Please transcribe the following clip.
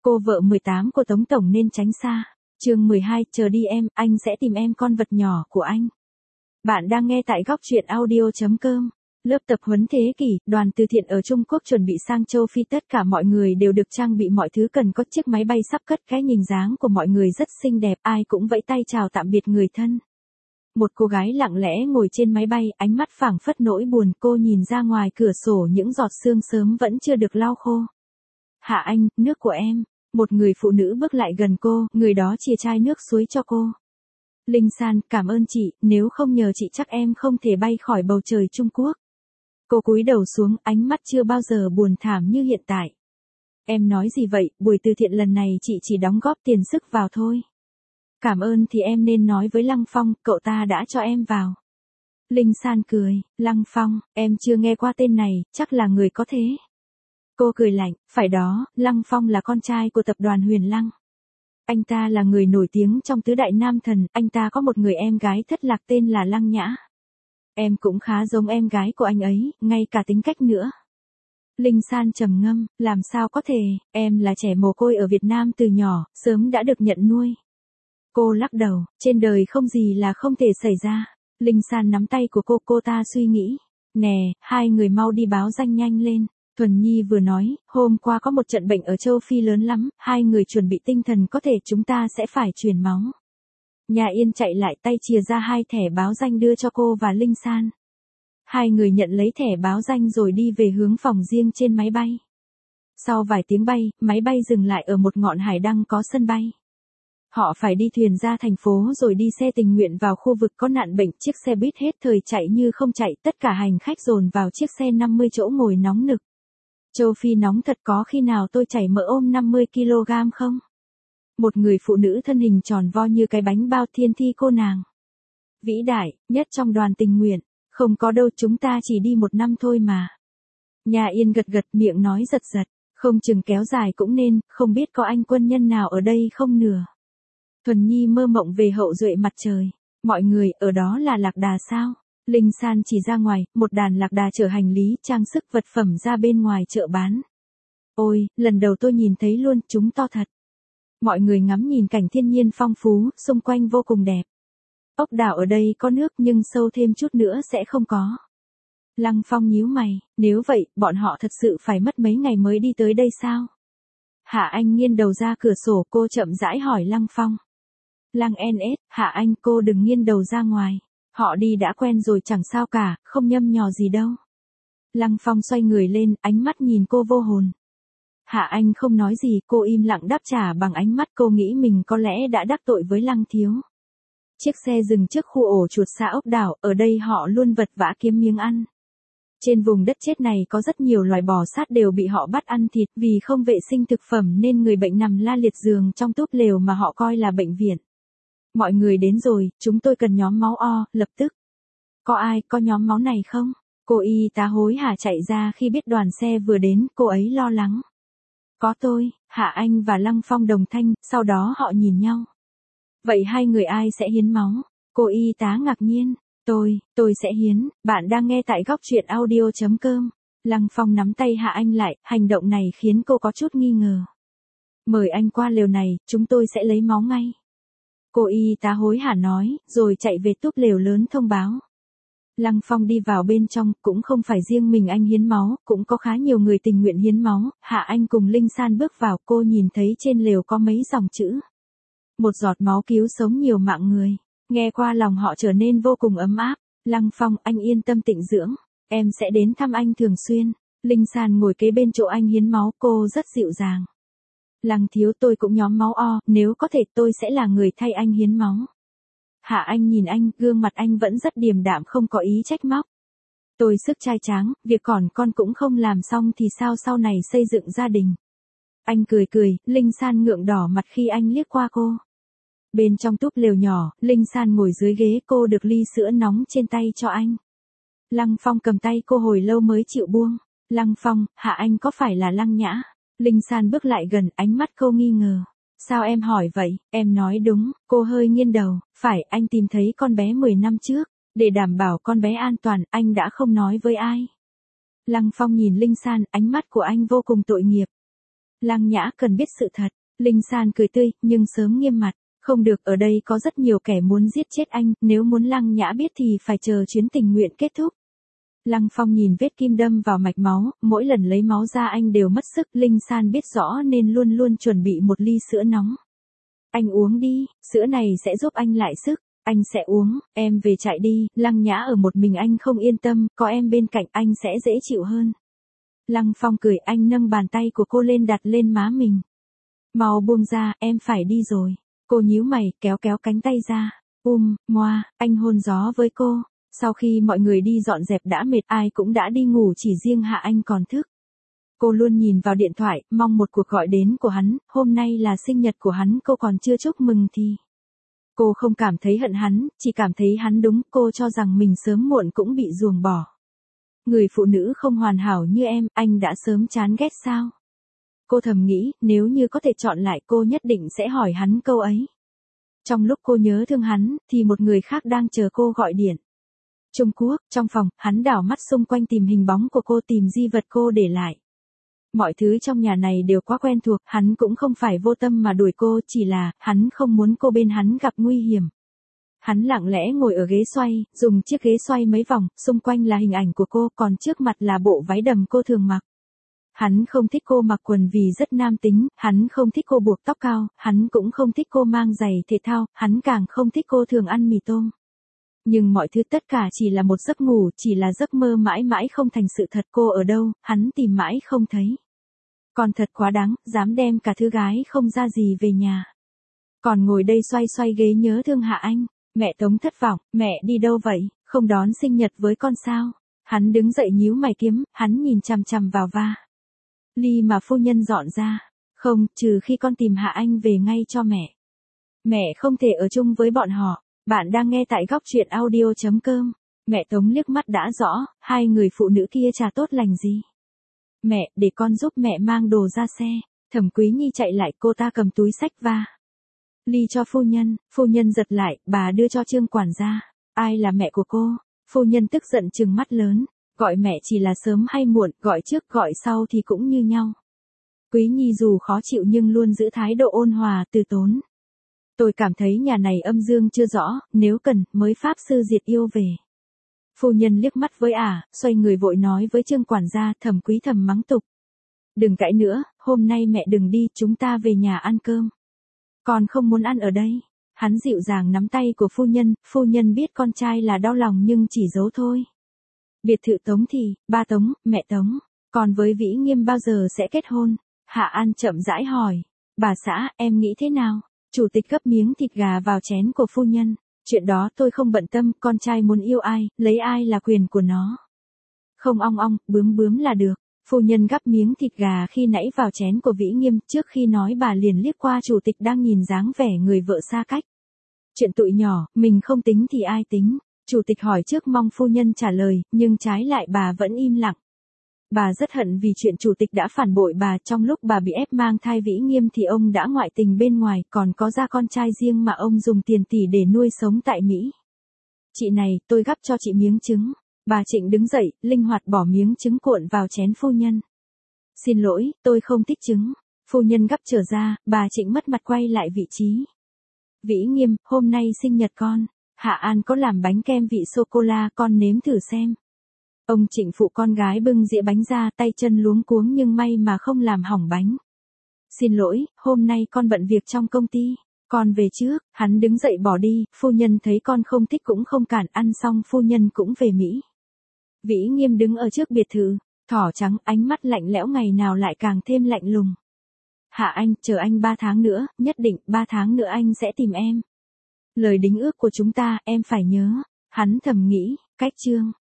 Cô vợ 18 của Tống Tổng nên tránh xa. Chương 12, chờ đi em, anh sẽ tìm em con vật nhỏ của anh. Bạn đang nghe tại góc truyện audio.com. Lớp tập huấn thế kỷ, đoàn từ thiện ở Trung Quốc chuẩn bị sang châu Phi, tất cả mọi người đều được trang bị mọi thứ cần, có chiếc máy bay sắp cất, cái nhìn dáng của mọi người rất xinh đẹp, ai cũng vẫy tay chào tạm biệt người thân. Một cô gái lặng lẽ ngồi trên máy bay, ánh mắt phảng phất nỗi buồn, cô nhìn ra ngoài cửa sổ những giọt sương sớm vẫn chưa được lau khô. Hạ Anh, nước của em. Một người phụ nữ bước lại gần cô, người đó chìa chai nước suối cho cô. Linh San, cảm ơn chị, nếu không nhờ chị chắc em không thể bay khỏi bầu trời Trung Quốc. Cô cúi đầu xuống, ánh mắt chưa bao giờ buồn thảm như hiện tại. Em nói gì vậy, buổi từ thiện lần này chị chỉ đóng góp tiền sức vào thôi. Cảm ơn thì em nên nói với Lăng Phong, cậu ta đã cho em vào. Linh San cười, Lăng Phong, em chưa nghe qua tên này, chắc là người có thế. Cô cười lạnh, phải đó, Lăng Phong là con trai của tập đoàn Huyền Lăng. Anh ta là người nổi tiếng trong tứ đại nam thần, anh ta có một người em gái thất lạc tên là Lăng Nhã. Em cũng khá giống em gái của anh ấy, ngay cả tính cách nữa. Linh San trầm ngâm, làm sao có thể, em là trẻ mồ côi ở Việt Nam từ nhỏ, sớm đã được nhận nuôi. Cô lắc đầu, trên đời không gì là không thể xảy ra. Linh San nắm tay của cô ta suy nghĩ. Nè, hai người mau đi báo danh nhanh lên. Thuần Nhi vừa nói, hôm qua có một trận bệnh ở châu Phi lớn lắm, hai người chuẩn bị tinh thần, có thể chúng ta sẽ phải truyền máu. Nhà Yên chạy lại, tay chìa ra hai thẻ báo danh đưa cho cô và Linh San. Hai người nhận lấy thẻ báo danh rồi đi về hướng phòng riêng trên máy bay. Sau vài tiếng bay, máy bay dừng lại ở một ngọn hải đăng có sân bay. Họ phải đi thuyền ra thành phố rồi đi xe tình nguyện vào khu vực có nạn bệnh, chiếc xe buýt hết thời chạy như không chạy, tất cả hành khách dồn vào chiếc xe 50 chỗ ngồi nóng nực. Châu Phi nóng thật, có khi nào tôi chảy mỡ ôm 50 kg không? Một người phụ nữ thân hình tròn vo như cái bánh bao, thiên thi cô nàng. Vĩ đại, nhất trong đoàn tình nguyện. Không có đâu, chúng ta chỉ đi 1 năm thôi mà. Nhà Yên gật gật, miệng nói giật giật. Không chừng kéo dài cũng nên, không biết có anh quân nhân nào ở đây không nửa. Thuần Nhi mơ mộng về hậu duệ mặt trời. Mọi người, ở đó là lạc đà sao? Linh San chỉ ra ngoài, một đàn lạc đà chở hành lý, trang sức, vật phẩm ra bên ngoài chợ bán. Ôi, lần đầu tôi nhìn thấy luôn, chúng to thật. Mọi người ngắm nhìn cảnh thiên nhiên phong phú, xung quanh vô cùng đẹp. Ốc đảo ở đây có nước nhưng sâu thêm chút nữa sẽ không có. Lăng Phong nhíu mày, nếu vậy, bọn họ thật sự phải mất mấy ngày mới đi tới đây sao? Hạ Anh nghiêng đầu ra cửa sổ, cô chậm rãi hỏi Lăng Phong. Lăng NS, Hạ Anh, cô đừng nghiêng đầu ra ngoài. Họ đi đã quen rồi chẳng sao cả, không nhâm nhò gì đâu. Lăng Phong xoay người lên, ánh mắt nhìn cô vô hồn. Hạ Anh không nói gì, cô im lặng đáp trả bằng ánh mắt, cô nghĩ mình có lẽ đã đắc tội với Lăng Thiếu. Chiếc xe dừng trước khu ổ chuột xã ốc đảo, ở đây họ luôn vật vã kiếm miếng ăn. Trên vùng đất chết này có rất nhiều loài bò sát đều bị họ bắt ăn thịt, vì không vệ sinh thực phẩm nên người bệnh nằm la liệt giường trong túp lều mà họ coi là bệnh viện. Mọi người đến rồi, chúng tôi cần nhóm máu O, lập tức. Có ai có nhóm máu này không? Cô y tá hối hả chạy ra khi biết đoàn xe vừa đến, cô ấy lo lắng. Có tôi, Hạ Anh và Lăng Phong đồng thanh, sau đó họ nhìn nhau. Vậy hai người ai sẽ hiến máu? Cô y tá ngạc nhiên. Tôi sẽ hiến, bạn đang nghe tại góc truyện audio.com. Lăng Phong nắm tay Hạ Anh lại, hành động này khiến cô có chút nghi ngờ. Mời anh qua lều này, chúng tôi sẽ lấy máu ngay. Cô y tá hối hả nói, rồi chạy về túp lều lớn thông báo. Lăng Phong đi vào bên trong, cũng không phải riêng mình anh hiến máu, cũng có khá nhiều người tình nguyện hiến máu. Hạ Anh cùng Linh San bước vào, cô nhìn thấy trên lều có mấy dòng chữ. Một giọt máu cứu sống nhiều mạng người. Nghe qua lòng họ trở nên vô cùng ấm áp. Lăng Phong, anh yên tâm tịnh dưỡng. Em sẽ đến thăm anh thường xuyên. Linh San ngồi kế bên chỗ anh hiến máu, cô rất dịu dàng. Lăng Thiếu, tôi cũng nhóm máu O, nếu có thể tôi sẽ là người thay anh hiến máu. Hạ Anh nhìn anh, gương mặt anh vẫn rất điềm đạm, không có ý trách móc. Tôi sức trai tráng, việc còn con cũng không làm xong thì sao sau này xây dựng gia đình. Anh cười cười, Linh San ngượng đỏ mặt khi anh liếc qua cô. Bên trong túp lều nhỏ, Linh San ngồi dưới ghế, cô được ly sữa nóng trên tay cho anh. Lăng Phong cầm tay cô hồi lâu mới chịu buông. Lăng Phong, Hạ Anh có phải là Lăng Nhã? Linh San bước lại gần, ánh mắt cô nghi ngờ. Sao em hỏi vậy? Em nói đúng, cô hơi nghiêng đầu. Phải, anh tìm thấy con bé 10 năm trước. Để đảm bảo con bé an toàn, anh đã không nói với ai. Lăng Phong nhìn Linh San, ánh mắt của anh vô cùng tội nghiệp. Lăng Nhã cần biết sự thật. Linh San cười tươi, nhưng sớm nghiêm mặt. Không được, ở đây có rất nhiều kẻ muốn giết chết anh, nếu muốn Lăng Nhã biết thì phải chờ chuyến tình nguyện kết thúc. Lăng Phong nhìn vết kim đâm vào mạch máu, mỗi lần lấy máu ra anh đều mất sức, Linh San biết rõ nên luôn luôn chuẩn bị một ly sữa nóng. Anh uống đi, sữa này sẽ giúp anh lại sức, anh sẽ uống, em về trại đi, Lăng Nhã ở một mình anh không yên tâm, có em bên cạnh anh sẽ dễ chịu hơn. Lăng Phong cười, anh nâng bàn tay của cô lên đặt lên má mình. Mau buông ra, em phải đi rồi. Cô nhíu mày, kéo kéo cánh tay ra. Moa, anh hôn gió với cô. Sau khi mọi người đi dọn dẹp đã mệt, ai cũng đã đi ngủ, chỉ riêng Hạ Anh còn thức. Cô luôn nhìn vào điện thoại, mong một cuộc gọi đến của hắn, hôm nay là sinh nhật của hắn, cô còn chưa chúc mừng thì. Cô không cảm thấy hận hắn, chỉ cảm thấy hắn đúng, cô cho rằng mình sớm muộn cũng bị ruồng bỏ. Người phụ nữ không hoàn hảo như em, anh đã sớm chán ghét sao? Cô thầm nghĩ, nếu như có thể chọn lại cô nhất định sẽ hỏi hắn câu ấy. Trong lúc cô nhớ thương hắn, thì một người khác đang chờ cô gọi điện. Trung Quốc, trong phòng, hắn đảo mắt xung quanh tìm hình bóng của cô, tìm di vật cô để lại. Mọi thứ trong nhà này đều quá quen thuộc, hắn cũng không phải vô tâm mà đuổi cô, chỉ là, hắn không muốn cô bên hắn gặp nguy hiểm. Hắn lặng lẽ ngồi ở ghế xoay, dùng chiếc ghế xoay mấy vòng, xung quanh là hình ảnh của cô, còn trước mặt là bộ váy đầm cô thường mặc. Hắn không thích cô mặc quần vì rất nam tính, hắn không thích cô buộc tóc cao, hắn cũng không thích cô mang giày thể thao, hắn càng không thích cô thường ăn mì tôm. Nhưng mọi thứ tất cả chỉ là một giấc ngủ, chỉ là giấc mơ mãi mãi không thành sự thật. Cô ở đâu, hắn tìm mãi không thấy. Còn thật quá đáng, dám đem cả thứ gái không ra gì về nhà. Còn ngồi đây xoay xoay ghế nhớ thương Hạ Anh. Mẹ Tống thất vọng, mẹ đi đâu vậy, không đón sinh nhật với con sao? Hắn đứng dậy nhíu mày kiếm, hắn nhìn chằm chằm vào ly mà phu nhân dọn ra. Không, trừ khi con tìm Hạ Anh về ngay cho mẹ. Mẹ không thể ở chung với bọn họ. Bạn đang nghe tại góc truyện audio.com. Mẹ Tống liếc mắt đã rõ, hai người phụ nữ kia chả tốt lành gì. Mẹ, để con giúp mẹ mang đồ ra xe. Thẩm Quý Nhi chạy lại, cô ta cầm túi xách ly cho phu nhân giật lại, bà đưa cho Trương quản gia. Ai là mẹ của cô? Phu nhân tức giận trừng mắt lớn. Gọi mẹ chỉ là sớm hay muộn, gọi trước gọi sau thì cũng như nhau. Quý Nhi dù khó chịu nhưng luôn giữ thái độ ôn hòa từ tốn. Tôi cảm thấy nhà này âm dương chưa rõ, nếu cần, mới pháp sư diệt yêu về. Phu nhân liếc mắt với xoay người vội nói với Trương quản gia, Thẩm Quý thầm mắng tục. Đừng cãi nữa, hôm nay mẹ đừng đi, chúng ta về nhà ăn cơm. Con không muốn ăn ở đây. Hắn dịu dàng nắm tay của phu nhân biết con trai là đau lòng nhưng chỉ giấu thôi. Biệt thự Tống thì, ba Tống, mẹ Tống, còn với Vĩ Nghiêm bao giờ sẽ kết hôn? Hạ An chậm rãi hỏi. Bà xã, em nghĩ thế nào? Chủ tịch gấp miếng thịt gà vào chén của phu nhân. Chuyện đó tôi không bận tâm, con trai muốn yêu ai, lấy ai là quyền của nó. Không ong ong, bướm là được. Phu nhân gắp miếng thịt gà khi nãy vào chén của Vĩ Nghiêm, trước khi nói bà liền liếc qua chủ tịch đang nhìn dáng vẻ người vợ xa cách. Chuyện tụi nhỏ, mình không tính thì ai tính? Chủ tịch hỏi trước mong phu nhân trả lời, nhưng trái lại bà vẫn im lặng. Bà rất hận vì chuyện chủ tịch đã phản bội bà, trong lúc bà bị ép mang thai Vĩ Nghiêm thì ông đã ngoại tình bên ngoài, còn có ra con trai riêng mà ông dùng tiền tỷ để nuôi sống tại Mỹ. Chị này, tôi gắp cho chị miếng trứng. Bà Trịnh đứng dậy, linh hoạt bỏ miếng trứng cuộn vào chén phu nhân. Xin lỗi, tôi không thích trứng. Phu nhân gắp trở ra, bà Trịnh mất mặt quay lại vị trí. Vĩ Nghiêm, hôm nay sinh nhật con. Hạ An có làm bánh kem vị sô-cô-la, con nếm thử xem. Ông Trịnh phụ con gái bưng dĩa bánh ra, tay chân luống cuống nhưng may mà không làm hỏng bánh. Xin lỗi, hôm nay con bận việc trong công ty. Con về trước. Hắn đứng dậy bỏ đi, phu nhân thấy con không thích cũng không cản, ăn xong phu nhân cũng về Mỹ. Vĩ Nghiêm đứng ở trước biệt thự, thỏ trắng, ánh mắt lạnh lẽo ngày nào lại càng thêm lạnh lùng. Hạ Anh, chờ anh 3 tháng nữa, nhất định 3 tháng nữa anh sẽ tìm em. Lời đính ước của chúng ta, em phải nhớ. Hắn thầm nghĩ, cách chương.